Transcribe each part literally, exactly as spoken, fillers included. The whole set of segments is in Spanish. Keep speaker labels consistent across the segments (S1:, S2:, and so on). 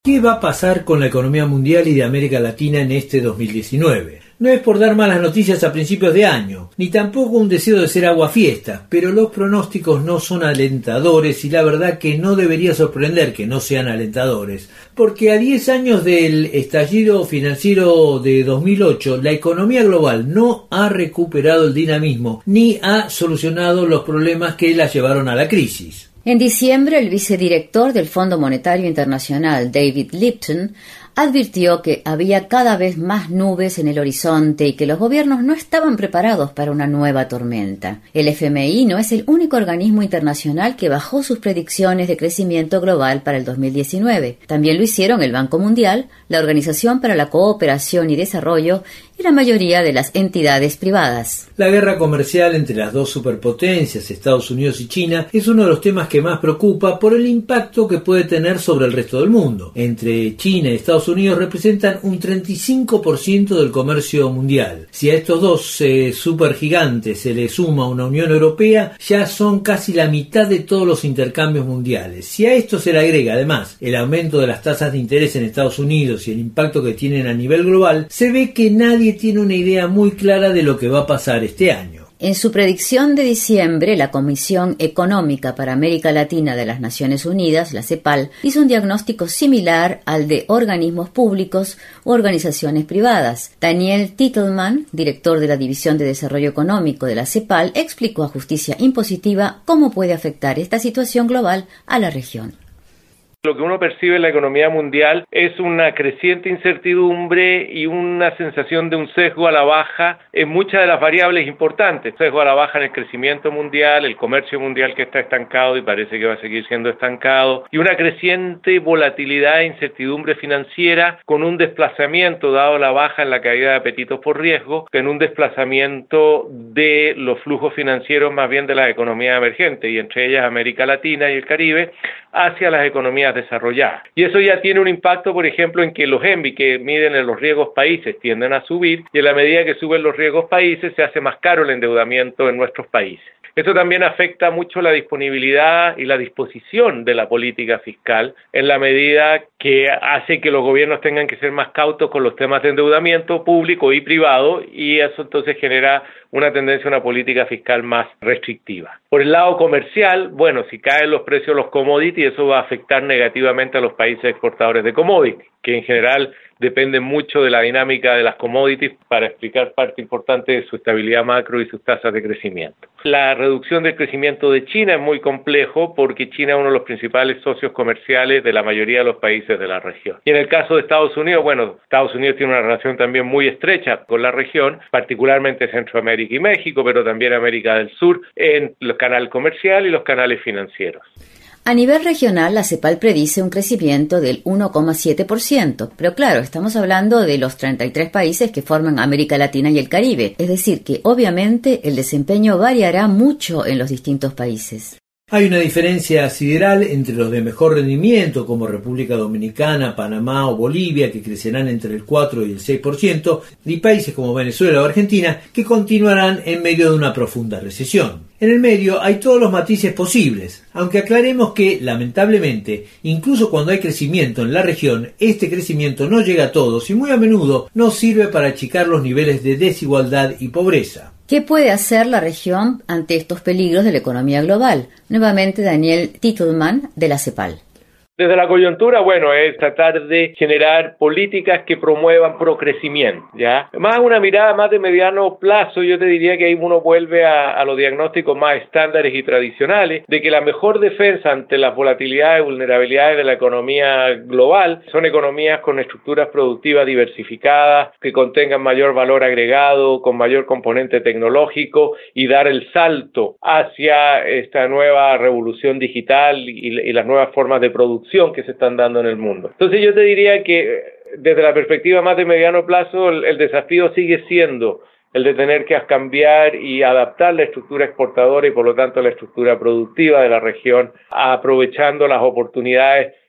S1: ¿Qué va a pasar con la economía mundial y de América Latina en este dos mil diecinueve? No es por dar malas noticias a principios de año, ni tampoco un deseo de ser aguafiesta, pero los pronósticos no son alentadores y la verdad que no debería sorprender que no sean alentadores, porque a diez años del estallido financiero de dos mil ocho, la economía global no ha recuperado el dinamismo ni ha solucionado los problemas que la llevaron a la crisis.
S2: En diciembre, el vicedirector del Fondo Monetario Internacional, David Lipton, advirtió que había cada vez más nubes en el horizonte y que los gobiernos no estaban preparados para una nueva tormenta. El F M I no es el único organismo internacional que bajó sus predicciones de crecimiento global para el dos mil diecinueve. También lo hicieron el Banco Mundial, la Organización para la Cooperación y Desarrollo y la mayoría de las entidades privadas.
S1: La guerra comercial entre las dos superpotencias, Estados Unidos y China, es uno de los temas que más preocupa por el impacto que puede tener sobre el resto del mundo. Entre China y Estados Unidos representan un treinta y cinco por ciento del comercio mundial. Si a estos dos eh, supergigantes se le suma una Unión Europea, ya son casi la mitad de todos los intercambios mundiales. Si a esto se le agrega además el aumento de las tasas de interés en Estados Unidos y el impacto que tienen a nivel global, se ve que nadie tiene una idea muy clara de lo que va a pasar este año.
S2: En su predicción de diciembre, la Comisión Económica para América Latina de las Naciones Unidas, la CEPAL, hizo un diagnóstico similar al de organismos públicos u organizaciones privadas. Daniel Titelman, director de la División de Desarrollo Económico de la CEPAL, explicó a Justicia Impositiva cómo puede afectar esta situación global a la región.
S3: Lo que uno percibe en la economía mundial es una creciente incertidumbre y una sensación de un sesgo a la baja en muchas de las variables importantes. Sesgo a la baja en el crecimiento mundial, el comercio mundial que está estancado y parece que va a seguir siendo estancado, y una creciente volatilidad e incertidumbre financiera con un desplazamiento, dado la baja en la caída de apetitos por riesgo, en un desplazamiento de los flujos financieros más bien de las economías emergentes, y entre ellas América Latina y el Caribe, hacia las economías desarrolladas. Y eso ya tiene un impacto, por ejemplo, en que los E M B I que miden en los riesgos países tienden a subir, y en la medida que suben los riesgos países se hace más caro el endeudamiento en nuestros países. Esto también afecta mucho la disponibilidad y la disposición de la política fiscal, en la medida que hace que los gobiernos tengan que ser más cautos con los temas de endeudamiento público y privado, y eso entonces genera una tendencia a una política fiscal más restrictiva. Por el lado comercial, bueno, si caen los precios de los commodities, eso va a afectar negativamente a los países exportadores de commodities, que en general dependen mucho de la dinámica de las commodities para explicar parte importante de su estabilidad macro y sus tasas de crecimiento. La reducción del crecimiento de China es muy complejo porque China es uno de los principales socios comerciales de la mayoría de los países de la región. Y en el caso de Estados Unidos, bueno, Estados Unidos tiene una relación también muy estrecha con la región, particularmente Centroamérica y México, pero también América del Sur, en los canales comerciales y los canales financieros.
S2: A nivel regional, la CEPAL predice un crecimiento del uno coma siete por ciento, pero claro, estamos hablando de los treinta y tres países que forman América Latina y el Caribe, es decir, que obviamente el desempeño variará mucho en los distintos países.
S1: Hay una diferencia sideral entre los de mejor rendimiento, como República Dominicana, Panamá o Bolivia, que crecerán entre el cuatro y el seis por ciento, y países como Venezuela o Argentina, que continuarán en medio de una profunda recesión. En el medio hay todos los matices posibles, aunque aclaremos que, lamentablemente, incluso cuando hay crecimiento en la región, este crecimiento no llega a todos y muy a menudo no sirve para achicar los niveles de desigualdad y pobreza.
S2: ¿Qué puede hacer la región ante estos peligros de la economía global? Nuevamente Daniel Titelman, de la CEPAL.
S3: Desde la coyuntura, bueno, es tratar de generar políticas que promuevan procrecimiento, ¿ya? Más una mirada más de mediano plazo, yo te diría que ahí uno vuelve a, a los diagnósticos más estándares y tradicionales, de que la mejor defensa ante las volatilidades y vulnerabilidades de la economía global son economías con estructuras productivas diversificadas, que contengan mayor valor agregado, con mayor componente tecnológico, y dar el salto hacia esta nueva revolución digital y, y las nuevas formas de producción que se están dando en el mundo. Entonces yo te diría que desde la perspectiva más de mediano plazo el, el desafío sigue siendo el de tener que cambiar y adaptar la estructura exportadora y por lo tanto la estructura productiva de la región, aprovechando las oportunidades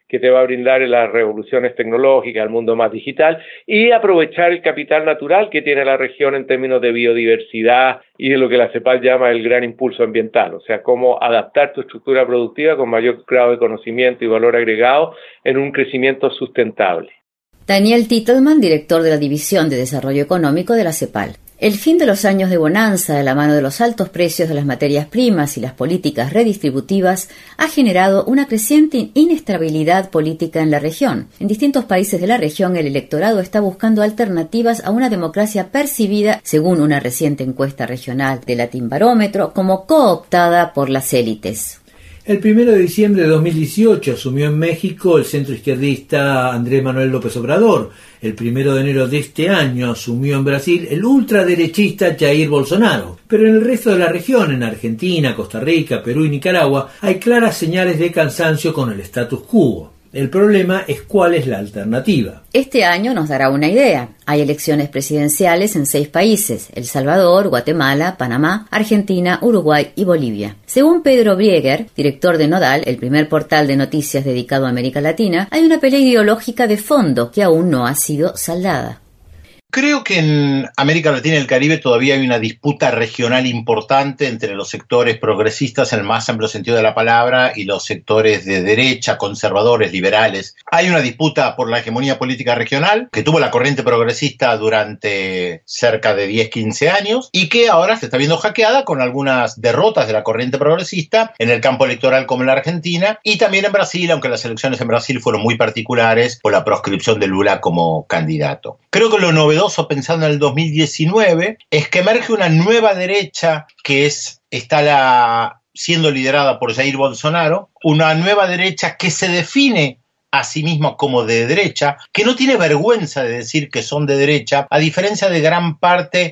S3: que te va a brindar las revoluciones tecnológicas, el mundo más digital, y aprovechar el capital natural que tiene la región en términos de biodiversidad y de lo que la CEPAL llama el gran impulso ambiental, o sea, cómo adaptar tu estructura productiva con mayor grado de conocimiento y valor agregado en un crecimiento sustentable.
S2: Daniel Titelman, director de la División de Desarrollo Económico de la CEPAL. El fin de los años de bonanza de la mano de los altos precios de las materias primas y las políticas redistributivas ha generado una creciente inestabilidad política en la región. En distintos países de la región, el electorado está buscando alternativas a una democracia percibida, según una reciente encuesta regional de Latinbarómetro, como cooptada por las élites.
S1: El primero de diciembre de dos mil dieciocho asumió en México el centroizquierdista Andrés Manuel López Obrador. El primero de enero de este año asumió en Brasil el ultraderechista Jair Bolsonaro. Pero en el resto de la región, en Argentina, Costa Rica, Perú y Nicaragua, hay claras señales de cansancio con el status quo. El problema es cuál es la alternativa.
S2: Este año nos dará una idea. Hay elecciones presidenciales en seis países: El Salvador, Guatemala, Panamá, Argentina, Uruguay y Bolivia. Según Pedro Brieger, director de Nodal, el primer portal de noticias dedicado a América Latina, hay una pelea ideológica de fondo que aún no ha sido saldada.
S4: Creo que en América Latina y el Caribe todavía hay una disputa regional importante entre los sectores progresistas en el más amplio sentido de la palabra y los sectores de derecha, conservadores, liberales. Hay una disputa por la hegemonía política regional que tuvo la corriente progresista durante cerca de diez a quince años y que ahora se está viendo hackeada con algunas derrotas de la corriente progresista en el campo electoral como en la Argentina y también en Brasil, aunque las elecciones en Brasil fueron muy particulares por la proscripción de Lula como candidato. Creo que lo novedoso pensando en el dos mil diecinueve es que emerge una nueva derecha que es está la, siendo liderada por Jair Bolsonaro, una nueva derecha que se define a sí misma como de derecha, que no tiene vergüenza de decir que son de derecha, a diferencia de gran parte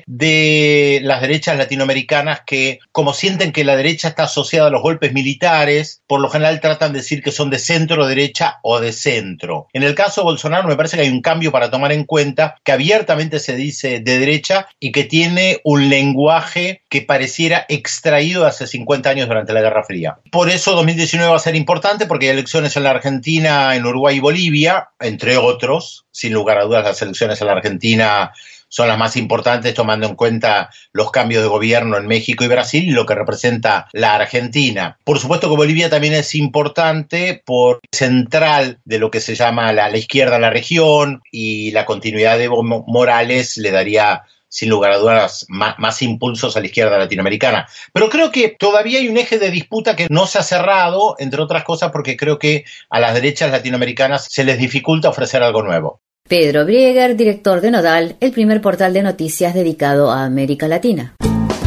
S4: de las derechas latinoamericanas que, como sienten que la derecha está asociada a los golpes militares, por lo general tratan de decir que son de centro derecha o de centro. En el caso de Bolsonaro me parece que hay un cambio para tomar en cuenta, que abiertamente se dice de derecha y que tiene un lenguaje que pareciera extraído de hace cincuenta años durante la Guerra Fría. Por eso dos mil diecinueve va a ser importante porque hay elecciones en la Argentina, en Uruguay y Bolivia, entre otros. Sin lugar a dudas, las elecciones en la Argentina son las más importantes, tomando en cuenta los cambios de gobierno en México y Brasil y lo que representa la Argentina. Por supuesto que Bolivia también es importante por central de lo que se llama la, la izquierda en la región, y la continuidad de Evo Morales le daría, sin lugar a dudas, más, más impulsos a la izquierda latinoamericana. Pero creo que todavía hay un eje de disputa que no se ha cerrado, entre otras cosas porque creo que a las derechas latinoamericanas se les dificulta ofrecer algo nuevo.
S2: Pedro Brieger, director de Nodal, el primer portal de noticias dedicado a América Latina.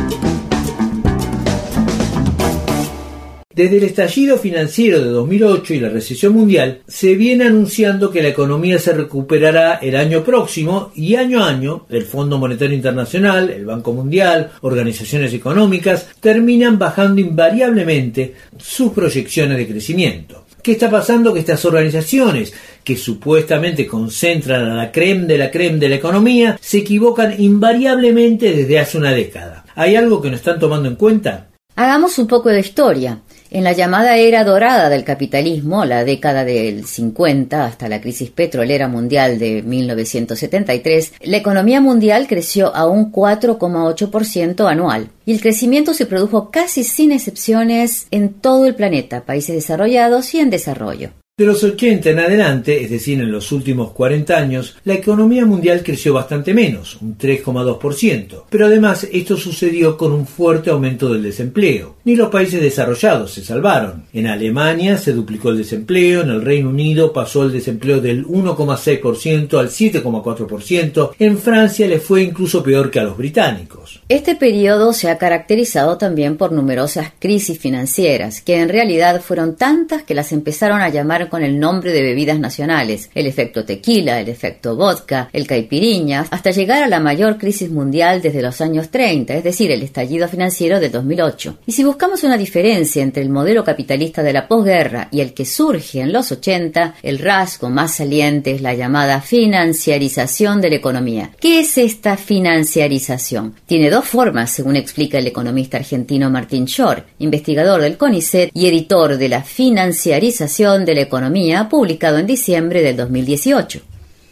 S1: Desde el estallido financiero de dos mil ocho y la recesión mundial, se viene anunciando que la economía se recuperará el año próximo y año a año el Fondo Monetario Internacional, el Banco Mundial, organizaciones económicas terminan bajando invariablemente sus proyecciones de crecimiento. ¿Qué está pasando? Que estas organizaciones, que supuestamente concentran a la crème de la crème de la economía, se equivocan invariablemente desde hace una década. ¿Hay algo que no están tomando en cuenta?
S2: Hagamos un poco de historia. En la llamada era dorada del capitalismo, la década del cincuenta hasta la crisis petrolera mundial de mil novecientos setenta y tres, la economía mundial creció a un cuatro coma ocho por ciento anual. Y el crecimiento se produjo casi sin excepciones en todo el planeta, países desarrollados y en desarrollo.
S1: De los ochenta en adelante, es decir, en los últimos cuarenta años, la economía mundial creció bastante menos, un tres coma dos por ciento. Pero además esto sucedió con un fuerte aumento del desempleo. Ni los países desarrollados se salvaron. En Alemania se duplicó el desempleo, en el Reino Unido pasó el desempleo del uno coma seis por ciento al siete coma cuatro por ciento, en Francia le fue incluso peor que a los británicos.
S2: Este periodo se ha caracterizado también por numerosas crisis financieras, que en realidad fueron tantas que las empezaron a llamar con el nombre de bebidas nacionales: el efecto tequila, el efecto vodka, el caipiriña, hasta llegar a la mayor crisis mundial desde los años treinta, es decir, el estallido financiero de dos mil ocho. Y si buscamos una diferencia entre el modelo capitalista de la posguerra y el que surge en los ochenta, el rasgo más saliente es la llamada financiarización de la economía. ¿Qué es esta financiarización? Tiene dos formas, según explica el economista argentino Martín Shor, investigador del CONICET y editor de la Financiarización de la Economía Economía, publicado en diciembre del dos mil dieciocho.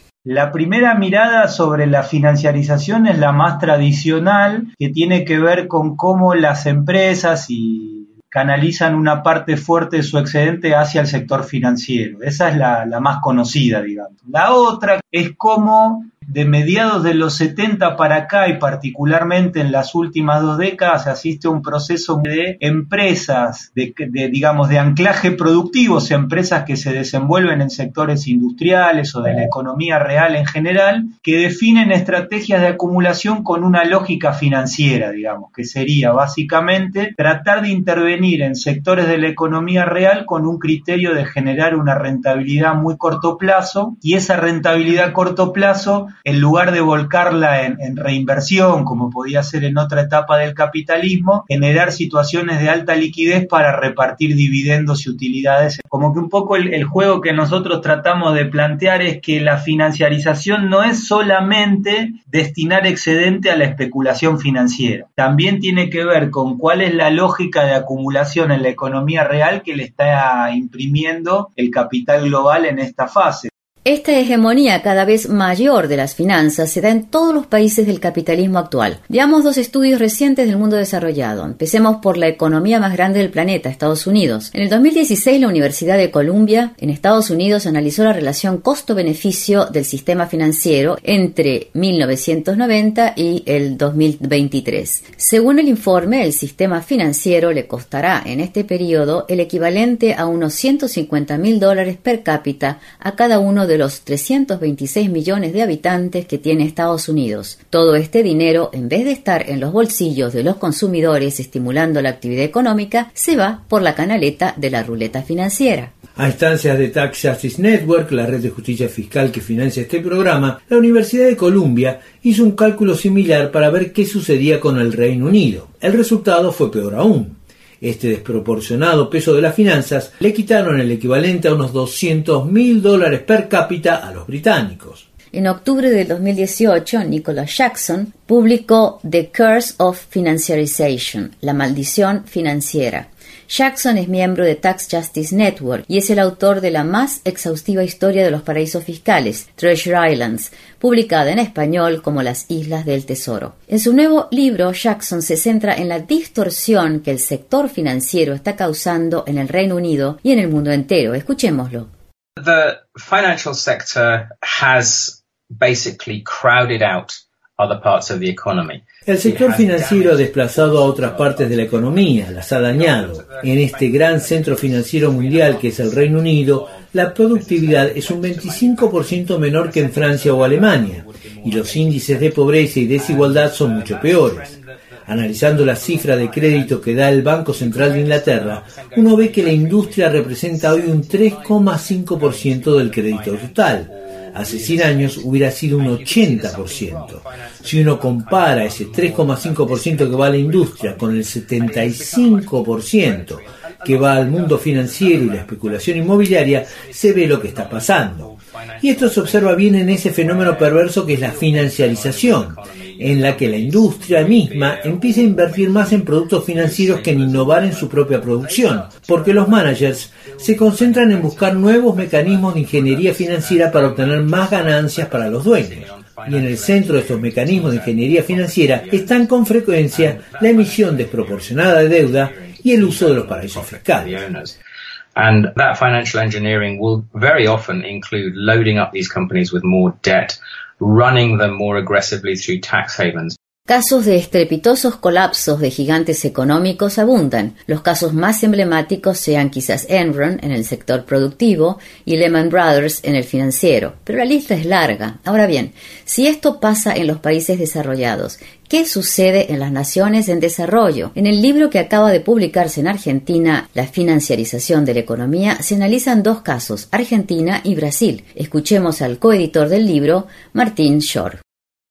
S5: La primera mirada sobre la financiarización es la más tradicional, que tiene que ver con cómo las empresas y canalizan una parte fuerte de su excedente hacia el sector financiero. Esa es la, la más conocida, digamos. La otra es cómo de mediados de los setenta para acá y particularmente en las últimas dos décadas asiste a un proceso de empresas, de, de digamos, de anclaje productivo, o sea, empresas que se desenvuelven en sectores industriales o de la economía real en general, que definen estrategias de acumulación con una lógica financiera, digamos, que sería básicamente tratar de intervenir en sectores de la economía real con un criterio de generar una rentabilidad muy corto plazo, y esa rentabilidad a corto plazo, en lugar de volcarla en, en reinversión, como podía ser en otra etapa del capitalismo, generar situaciones de alta liquidez para repartir dividendos y utilidades. Como que un poco el, el juego que nosotros tratamos de plantear es que la financiarización no es solamente destinar excedente a la especulación financiera, también tiene que ver con cuál es la lógica de acumulación en la economía real que le está imprimiendo el capital global en esta fase.
S2: Esta hegemonía cada vez mayor de las finanzas se da en todos los países del capitalismo actual. Veamos dos estudios recientes del mundo desarrollado. Empecemos por la economía más grande del planeta, Estados Unidos. En el dos mil dieciséis, la Universidad de Columbia, en Estados Unidos, analizó la relación costo-beneficio del sistema financiero entre mil novecientos noventa y el dos mil veintitrés. Según el informe, el sistema financiero le costará en este periodo el equivalente a unos ciento cincuenta mil dólares per cápita a cada uno de los trescientos veintiséis millones de habitantes que tiene Estados Unidos. Todo este dinero, en vez de estar en los bolsillos de los consumidores estimulando la actividad económica, se va por la canaleta de la ruleta financiera.
S1: A instancias de Tax Justice Network, la red de justicia fiscal que financia este programa, la Universidad de Columbia hizo un cálculo similar para ver qué sucedía con el Reino Unido. El resultado fue peor aún. Este desproporcionado peso de las finanzas le quitaron el equivalente a unos doscientos mil dólares per cápita a los británicos.
S2: En octubre del dos mil dieciocho, Nicholas Jackson publicó The Curse of Financiarization, la maldición financiera. Jackson es miembro de Tax Justice Network y es el autor de la más exhaustiva historia de los paraísos fiscales, Treasure Islands, publicada en español como Las Islas del Tesoro. En su nuevo libro, Jackson se centra en la distorsión que el sector financiero está causando en el Reino Unido y en el mundo entero. Escuchémoslo.
S6: The financial sector has basically crowded out other parts of the economy.
S1: El sector financiero ha desplazado a otras partes de la economía, las ha dañado. En este gran centro financiero mundial que es el Reino Unido, la productividad es un veinticinco por ciento menor que en Francia o Alemania, y los índices de pobreza y desigualdad son mucho peores. Analizando la cifra de crédito que da el Banco Central de Inglaterra, uno ve que la industria representa hoy un tres coma cinco por ciento del crédito total. Hace cien años hubiera sido un ochenta por ciento. Si uno compara ese tres coma cinco por ciento que va a la industria con el setenta y cinco por ciento que va al mundo financiero y la especulación inmobiliaria, se ve lo que está pasando. Y esto se observa bien en ese fenómeno perverso que es la financiarización, en la que la industria misma empieza a invertir más en productos financieros que en innovar en su propia producción, porque los managers se concentran en buscar nuevos mecanismos de ingeniería financiera para obtener más ganancias para los dueños. Y en el centro de estos mecanismos de ingeniería financiera están con frecuencia la emisión desproporcionada de deuda y el uso de los paraísos fiscales.
S6: And that financial engineering will very often include loading up these companies with more debt, running them more aggressively through tax havens.
S2: Casos de estrepitosos colapsos de gigantes económicos abundan. Los casos más emblemáticos sean quizás Enron en el sector productivo y Lehman Brothers en el financiero. Pero la lista es larga. Ahora bien, si esto pasa en los países desarrollados, ¿qué sucede en las naciones en desarrollo? En el libro que acaba de publicarse en Argentina, La financiarización de la economía, se analizan dos casos, Argentina y Brasil. Escuchemos al coeditor del libro, Martín Shore.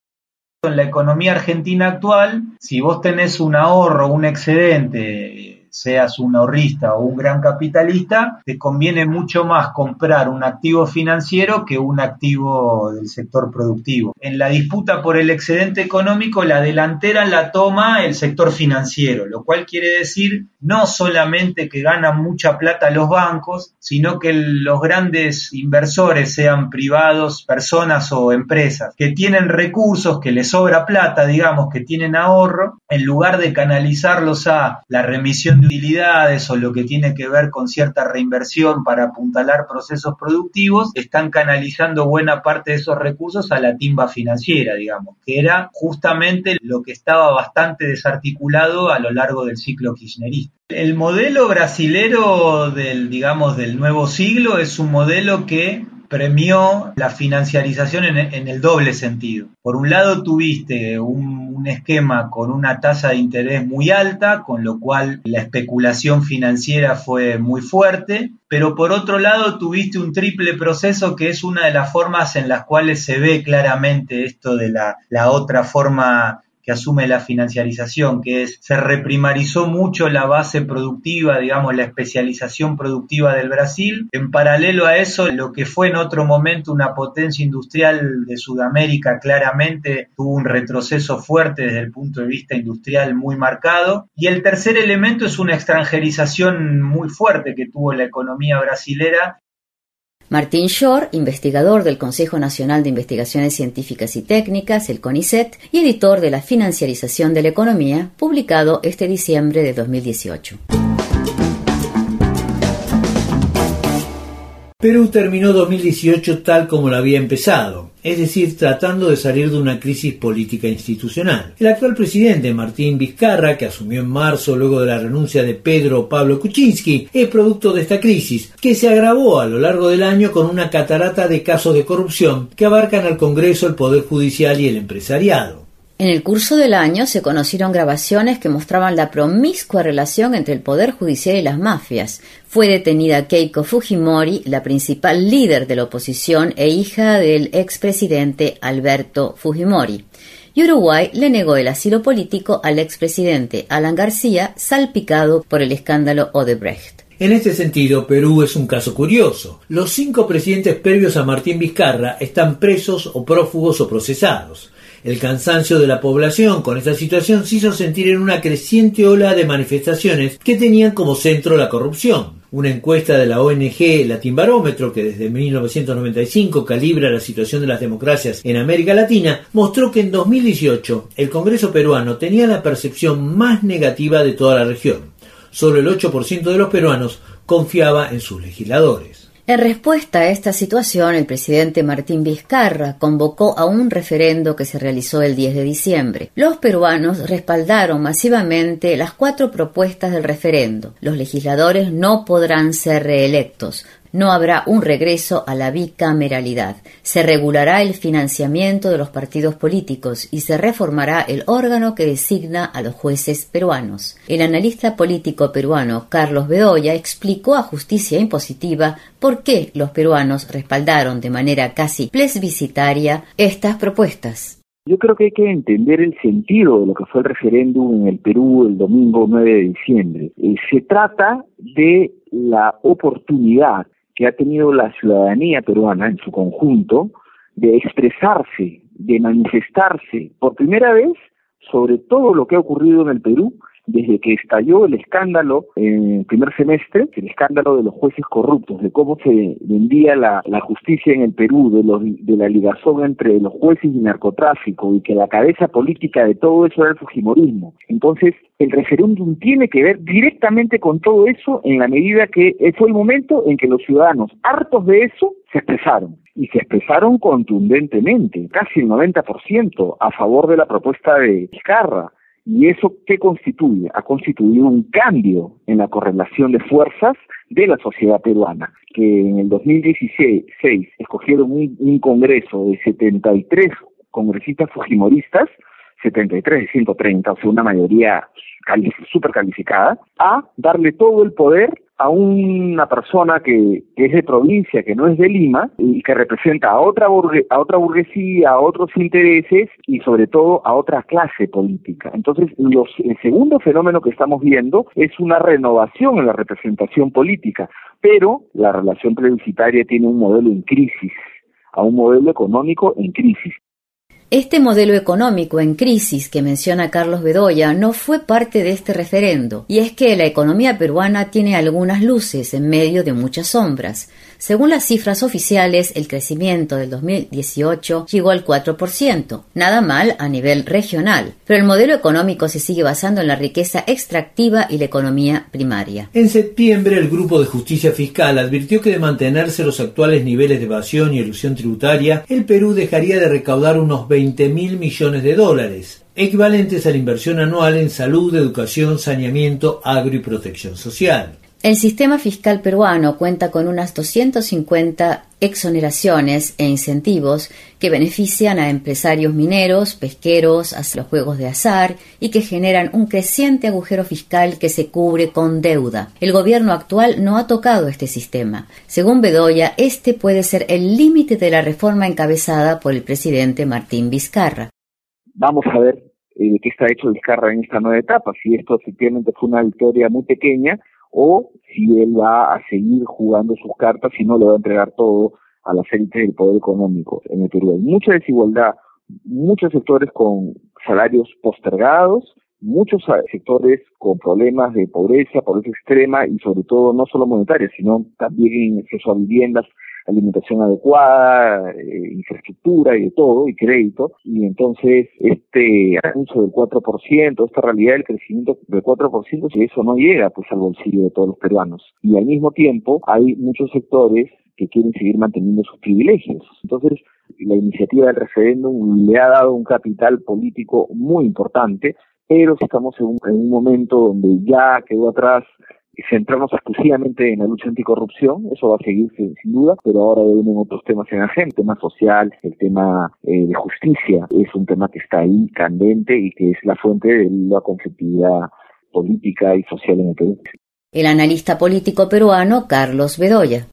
S5: En la economía argentina actual, si vos tenés un ahorro, un excedente seas un ahorrista o un gran capitalista, te conviene mucho más comprar un activo financiero que un activo del sector productivo. En la disputa por el excedente económico, la delantera la toma el sector financiero, lo cual quiere decir no solamente que ganan mucha plata los bancos, sino que los grandes inversores, sean privados, personas o empresas, que tienen recursos, que les sobra plata, digamos, que tienen ahorro, en lugar de canalizarlos a la remisión de utilidades o lo que tiene que ver con cierta reinversión para apuntalar procesos productivos, están canalizando buena parte de esos recursos a la timba financiera, digamos, que era justamente lo que estaba bastante desarticulado a lo largo del ciclo kirchnerista. El modelo brasilero del, digamos, del nuevo siglo es un modelo que premió la financiarización en, en el doble sentido. Por un lado tuviste un, un esquema con una tasa de interés muy alta, con lo cual la especulación financiera fue muy fuerte, pero por otro lado tuviste un triple proceso que es una de las formas en las cuales se ve claramente esto de la, la otra forma que asume la financiarización, que es, se reprimarizó mucho la base productiva, digamos, la especialización productiva del Brasil. En paralelo a eso, lo que fue en otro momento una potencia industrial de Sudamérica, claramente tuvo un retroceso fuerte desde el punto de vista industrial muy marcado. Y el tercer elemento es una extranjerización muy fuerte que tuvo la economía brasilera.
S2: Martín Shore, investigador del Consejo Nacional de Investigaciones Científicas y Técnicas, el CONICET, y editor de La Financiarización de la Economía, publicado este diciembre de dos mil dieciocho.
S1: Perú terminó dos mil dieciocho tal como lo había empezado, es decir, tratando de salir de una crisis política institucional. El actual presidente, Martín Vizcarra, que asumió en marzo luego de la renuncia de Pedro Pablo Kuczynski, es producto de esta crisis, que se agravó a lo largo del año con una catarata de casos de corrupción que abarcan al Congreso, el Poder Judicial y el empresariado.
S2: En el curso del año se conocieron grabaciones que mostraban la promiscua relación entre el Poder Judicial y las mafias. Fue detenida Keiko Fujimori, la principal líder de la oposición e hija del expresidente Alberto Fujimori. Y Uruguay le negó el asilo político al expresidente Alan García, salpicado por el escándalo Odebrecht.
S1: En este sentido, Perú es un caso curioso. Los cinco presidentes previos a Martín Vizcarra están presos o prófugos o procesados. El cansancio de la población con esta situación se hizo sentir en una creciente ola de manifestaciones que tenían como centro la corrupción. Una encuesta de la O N G Latinbarómetro, que desde mil novecientos noventa y cinco calibra la situación de las democracias en América Latina, mostró que en dos mil dieciocho el Congreso peruano tenía la percepción más negativa de toda la región. Solo el ocho por ciento de los peruanos confiaba en sus legisladores.
S2: En respuesta a esta situación, el presidente Martín Vizcarra convocó a un referendo que se realizó el diez de diciembre. Los peruanos respaldaron masivamente las cuatro propuestas del referendo. Los legisladores no podrán ser reelectos. No habrá un regreso a la bicameralidad. Se regulará el financiamiento de los partidos políticos y se reformará el órgano que designa a los jueces peruanos. El analista político peruano Carlos Bedoya explicó a Justicia Impositiva por qué los peruanos respaldaron de manera casi plebiscitaria estas propuestas.
S7: Yo creo que hay que entender el sentido de lo que fue el referéndum en el Perú el domingo nueve de diciembre. Eh, se trata de la oportunidad que ha tenido la ciudadanía peruana en su conjunto de expresarse, de manifestarse por primera vez sobre todo lo que ha ocurrido en el Perú desde que estalló el escándalo en el primer semestre, el escándalo de los jueces corruptos, de cómo se vendía la, la justicia en el Perú, de, los, de la ligazón entre los jueces y narcotráfico, y que la cabeza política de todo eso era el fujimorismo. Entonces, el referéndum tiene que ver directamente con todo eso en la medida que fue el momento en que los ciudadanos, hartos de eso, se expresaron. Y se expresaron contundentemente, casi el noventa por ciento a favor de la propuesta de Vizcarra. ¿Y eso qué constituye? Ha constituido un cambio en la correlación de fuerzas de la sociedad peruana, que en el dos mil dieciséis escogieron un, un congreso de setenta y tres congresistas fujimoristas, setenta y tres de ciento treinta, o sea, una mayoría cali- súper calificada, a darle todo el poder a una persona que, que es de provincia, que no es de Lima, y que representa a otra burgue, a otra burguesía, a otros intereses y sobre todo a otra clase política. Entonces, los, el segundo fenómeno que estamos viendo es una renovación en la representación política, pero la relación plebiscitaria tiene un modelo en crisis, a un modelo económico en crisis.
S2: Este modelo económico en crisis que menciona Carlos Bedoya no fue parte de este referendo, y es que la economía peruana tiene algunas luces en medio de muchas sombras. Según las cifras oficiales, el crecimiento del dos mil dieciocho llegó al cuatro por ciento, nada mal a nivel regional, pero el modelo económico se sigue basando en la riqueza extractiva y la economía primaria.
S1: En septiembre, el Grupo de Justicia Fiscal advirtió que de mantenerse los actuales niveles de evasión y elusión tributaria, el Perú dejaría de recaudar unos veinte mil millones de dólares, equivalentes a la inversión anual en salud, educación, saneamiento, agro y protección social.
S2: El sistema fiscal peruano cuenta con unas doscientas cincuenta exoneraciones e incentivos que benefician a empresarios mineros, pesqueros, a los juegos de azar y que generan un creciente agujero fiscal que se cubre con deuda. El gobierno actual no ha tocado este sistema. Según Bedoya, este puede ser el límite de la reforma encabezada por el presidente Martín Vizcarra.
S7: Vamos a ver eh, de qué está hecho Vizcarra en esta nueva etapa, si esto efectivamente fue una victoria muy pequeña o si él va a seguir jugando sus cartas y no le va a entregar todo a las élites del poder económico en el Perú. Hay mucha desigualdad, muchos sectores con salarios postergados, muchos sectores con problemas de pobreza, pobreza extrema y sobre todo no solo monetaria, sino también acceso a viviendas, alimentación adecuada, eh, infraestructura y de todo, y crédito, y entonces este anuncio del cuatro por ciento, esta realidad del crecimiento del cuatro por ciento, si eso no llega pues al bolsillo de todos los peruanos. Y al mismo tiempo hay muchos sectores que quieren seguir manteniendo sus privilegios. Entonces, la iniciativa del referéndum le ha dado un capital político muy importante, pero estamos en un, en un momento donde ya quedó atrás centrarnos exclusivamente en la lucha anticorrupción, eso va a seguir sin, sin duda, pero ahora vienen otros temas en agenda, el tema social, el tema eh, de justicia, es un tema que está ahí candente y que es la fuente de la conflictividad política y social en el Perú.
S2: El analista político peruano Carlos Bedoya.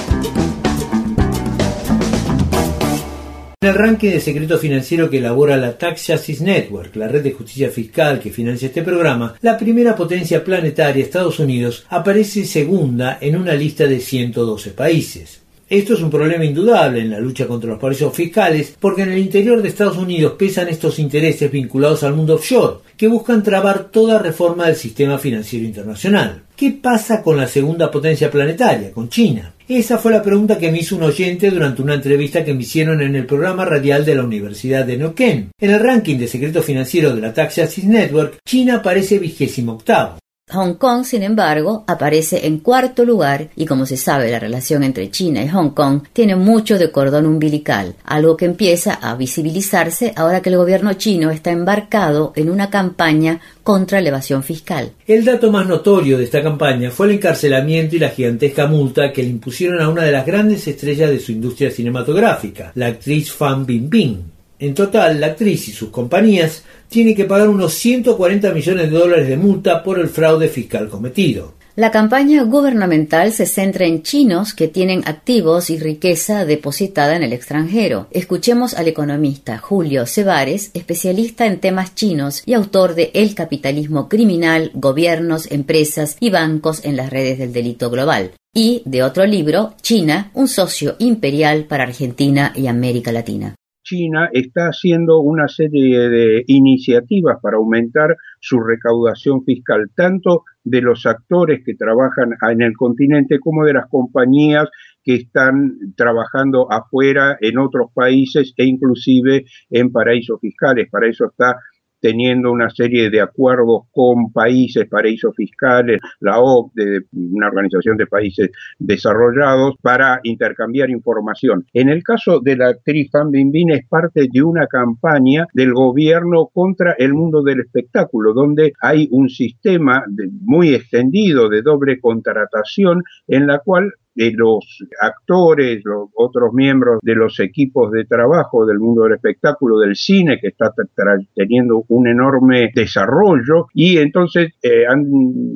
S1: En el ranking de secreto financiero que elabora la Tax Justice Network, la red de justicia fiscal que financia este programa, la primera potencia planetaria, Estados Unidos, aparece segunda en una lista de ciento doce países. Esto es un problema indudable en la lucha contra los paraísos fiscales, porque en el interior de Estados Unidos pesan estos intereses vinculados al mundo offshore, que buscan trabar toda reforma del sistema financiero internacional. ¿Qué pasa con la segunda potencia planetaria, con China? Esa fue la pregunta que me hizo un oyente durante una entrevista que me hicieron en el programa radial de la Universidad de Neuquén. En el ranking de secreto financiero de la Tax Justice Network, China aparece vigésimo octavo.
S2: Hong Kong, sin embargo, aparece en cuarto lugar y, como se sabe, la relación entre China y Hong Kong tiene mucho de cordón umbilical, algo que empieza a visibilizarse ahora que el gobierno chino está embarcado en una campaña contra la evasión fiscal.
S1: El dato más notorio de esta campaña fue el encarcelamiento y la gigantesca multa que le impusieron a una de las grandes estrellas de su industria cinematográfica, la actriz Fan Bingbing. En total, la actriz y sus compañías tienen que pagar unos ciento cuarenta millones de dólares de multa por el fraude fiscal cometido.
S2: La campaña gubernamental se centra en chinos que tienen activos y riqueza depositada en el extranjero. Escuchemos al economista Julio Cebares, especialista en temas chinos y autor de El capitalismo criminal, gobiernos, empresas y bancos en las redes del delito global, y de otro libro, China, un socio imperial para Argentina y América Latina.
S8: China está haciendo una serie de iniciativas para aumentar su recaudación fiscal, tanto de los actores que trabajan en el continente como de las compañías que están trabajando afuera en otros países e inclusive en paraísos fiscales. Para eso está teniendo una serie de acuerdos con países, paraísos fiscales, la O C D E, una organización de países desarrollados, para intercambiar información. En el caso de la actriz Fan Bingbing es parte de una campaña del gobierno contra el mundo del espectáculo, donde hay un sistema de, muy extendido de doble contratación en la cual de los actores, los otros miembros de los equipos de trabajo del mundo del espectáculo, del cine, que está teniendo un enorme desarrollo, y entonces eh, han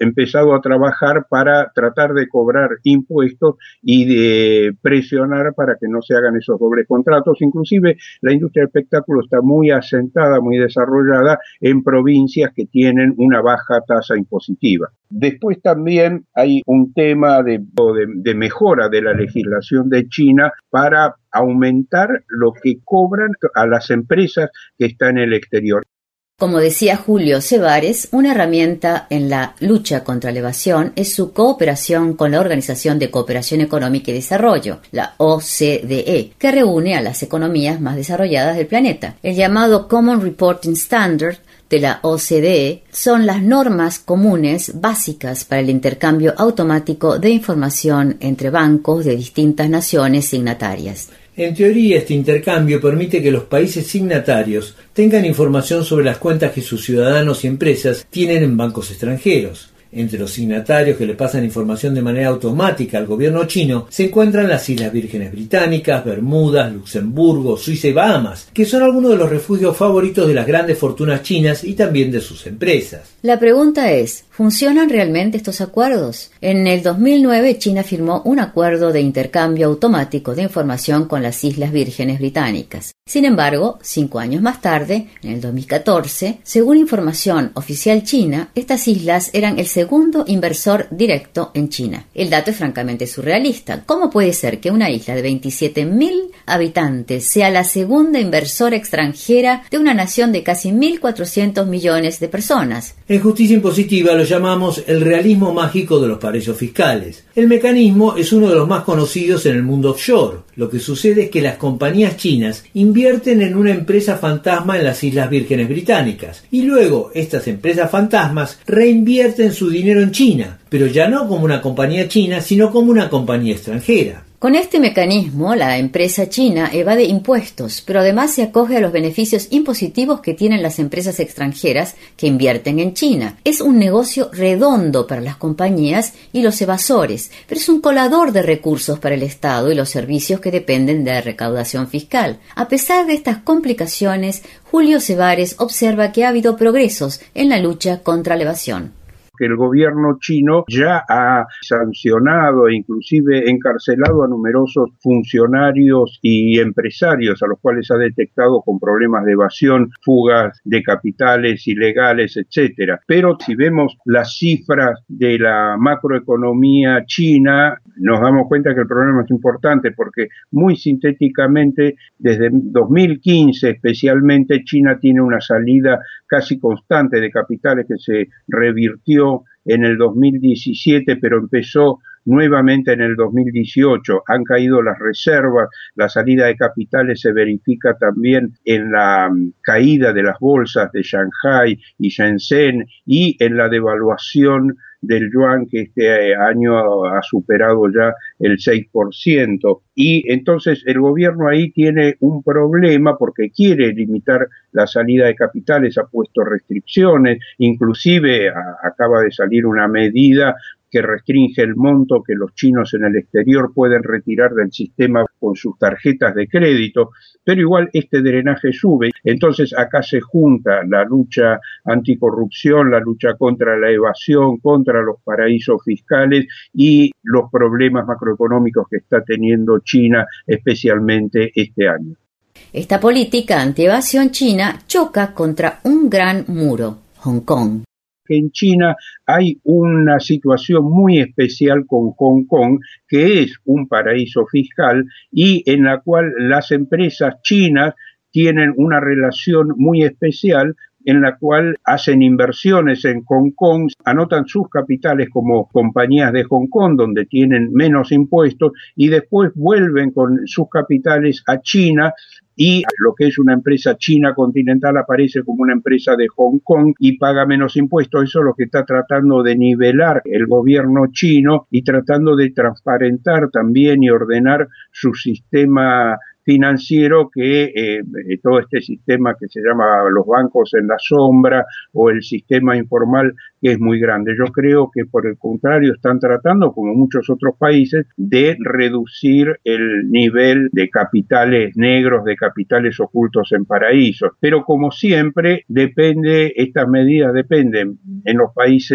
S8: empezado a trabajar para tratar de cobrar impuestos y de presionar para que no se hagan esos dobles contratos. Inclusive la industria del espectáculo está muy asentada, muy desarrollada en provincias que tienen una baja tasa impositiva. Después también hay un tema de, de, de mejora de la legislación de China para aumentar lo que cobran a las empresas que están en el exterior.
S2: Como decía Julio Cebares, una herramienta en la lucha contra la evasión es su cooperación con la Organización de Cooperación Económica y Desarrollo, la O C D E, que reúne a las economías más desarrolladas del planeta. El llamado Common Reporting Standard de la O C D E son las normas comunes básicas para el intercambio automático de información entre bancos de distintas naciones signatarias.
S1: En teoría, este intercambio permite que los países signatarios tengan información sobre las cuentas que sus ciudadanos y empresas tienen en bancos extranjeros. Entre los signatarios que le pasan información de manera automática al gobierno chino se encuentran las Islas Vírgenes Británicas, Bermudas, Luxemburgo, Suiza y Bahamas, que son algunos de los refugios favoritos de las grandes fortunas chinas y también de sus empresas.
S2: La pregunta es, ¿funcionan realmente estos acuerdos? En el dos mil nueve, China firmó un acuerdo de intercambio automático de información con las Islas Vírgenes Británicas. Sin embargo, cinco años más tarde, en el dos mil catorce, según información oficial china, estas islas eran el segundo inversor directo en China. El dato es francamente surrealista. ¿Cómo puede ser que una isla de veintisiete mil habitantes sea la segunda inversora extranjera de una nación de casi mil cuatrocientos millones de personas?
S1: En justicia impositiva lo llamamos el realismo mágico de los paraísos fiscales. El mecanismo es uno de los más conocidos en el mundo offshore. Lo que sucede es que las compañías chinas invierten en una empresa fantasma en las Islas Vírgenes Británicas y luego estas empresas fantasmas reinvierten su dinero en China, pero ya no como una compañía china, sino como una compañía extranjera.
S2: Con este mecanismo, la empresa china evade impuestos, pero además se acoge a los beneficios impositivos que tienen las empresas extranjeras que invierten en China. Es un negocio redondo para las compañías y los evasores, pero es un colador de recursos para el Estado y los servicios que dependen de la recaudación fiscal. A pesar de estas complicaciones, Julio Cebares observa que ha habido progresos en la lucha contra la evasión.
S8: Que el gobierno chino ya ha sancionado e inclusive encarcelado a numerosos funcionarios y empresarios a los cuales ha detectado con problemas de evasión, fugas de capitales ilegales, etcétera. Pero si vemos las cifras de la macroeconomía china, nos damos cuenta que el problema es importante porque muy sintéticamente desde dos mil quince especialmente China tiene una salida casi constante de capitales que se revirtió en el dos mil diecisiete, pero empezó nuevamente en el dos mil dieciocho. Han caído las reservas, la salida de capitales se verifica también en la caída de las bolsas de Shanghái y Shenzhen y en la devaluación del yuan, que este año ha superado ya el seis por ciento. Y entonces el gobierno ahí tiene un problema porque quiere limitar la salida de capitales, ha puesto restricciones, inclusive a, acaba de salir una medida que restringe el monto que los chinos en el exterior pueden retirar del sistema con sus tarjetas de crédito, pero igual este drenaje sube. Entonces acá se junta la lucha anticorrupción, la lucha contra la evasión, contra los paraísos fiscales y los problemas macroeconómicos que está teniendo China, especialmente este año.
S2: Esta política anti-evasión china choca contra un gran muro, Hong Kong.
S8: En China hay una situación muy especial con Hong Kong, que es un paraíso fiscal y en la cual las empresas chinas tienen una relación muy especial en la cual hacen inversiones en Hong Kong, anotan sus capitales como compañías de Hong Kong, donde tienen menos impuestos, y después vuelven con sus capitales a China, y lo que es una empresa china continental aparece como una empresa de Hong Kong y paga menos impuestos. Eso es lo que está tratando de nivelar el gobierno chino y tratando de transparentar también y ordenar su sistema financiero, que eh, todo este sistema que se llama los bancos en la sombra o el sistema informal, que es muy grande. Yo creo que por el contrario están tratando, como muchos otros países, de reducir el nivel de capitales negros, de capitales ocultos en paraísos. Pero como siempre, depende, estas medidas dependen en los países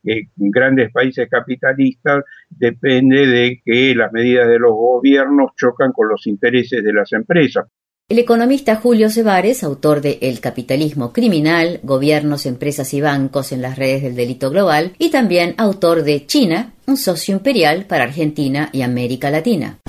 S8: eh, grandes países capitalistas depende de que las medidas de los gobiernos chocan con los intereses de las empresas.
S2: El economista Julio Cebares, autor de El capitalismo criminal, gobiernos, empresas y bancos en las redes del delito global, y también autor de China, un socio imperial para Argentina y América Latina.